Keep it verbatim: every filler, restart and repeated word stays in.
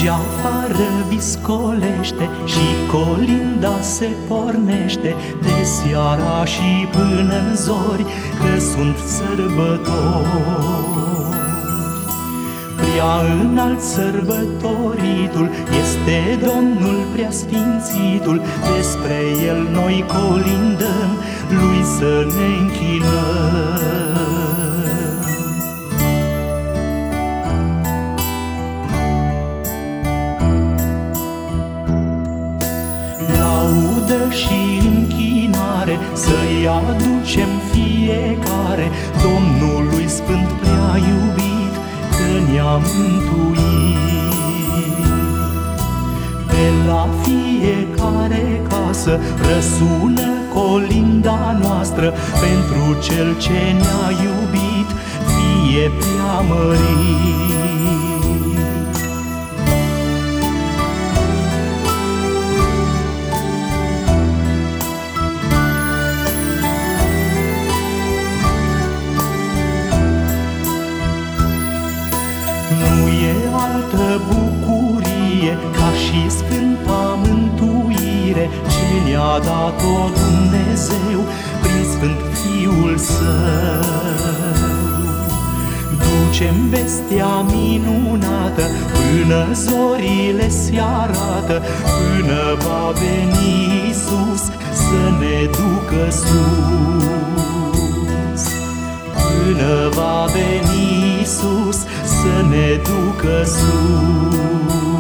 Merge afară, viscolește și colinda se pornește de seara și până în zori, că sunt sărbători. Prea înalt sărbătoritul este Domnul preasfințitul, despre El noi colindăm, Lui să ne închinăm. Laudă și închinare să-i aducem fiecare Domnului Sfânt prea iubit, că ne-a mântuit. Pe la fiecare casă răsună colinda noastră, pentru Cel ce ne-a iubit fie preamărit. Nu e altă bucurie ca și sfânta mântuire ce ne-a dat-o Dumnezeu prin Sfânt Fiul Său. Ducem vestea minunată până zorile se arată, până va veni Iisus să ne ducă sus. Până va veni Iisus să ne ducă sus.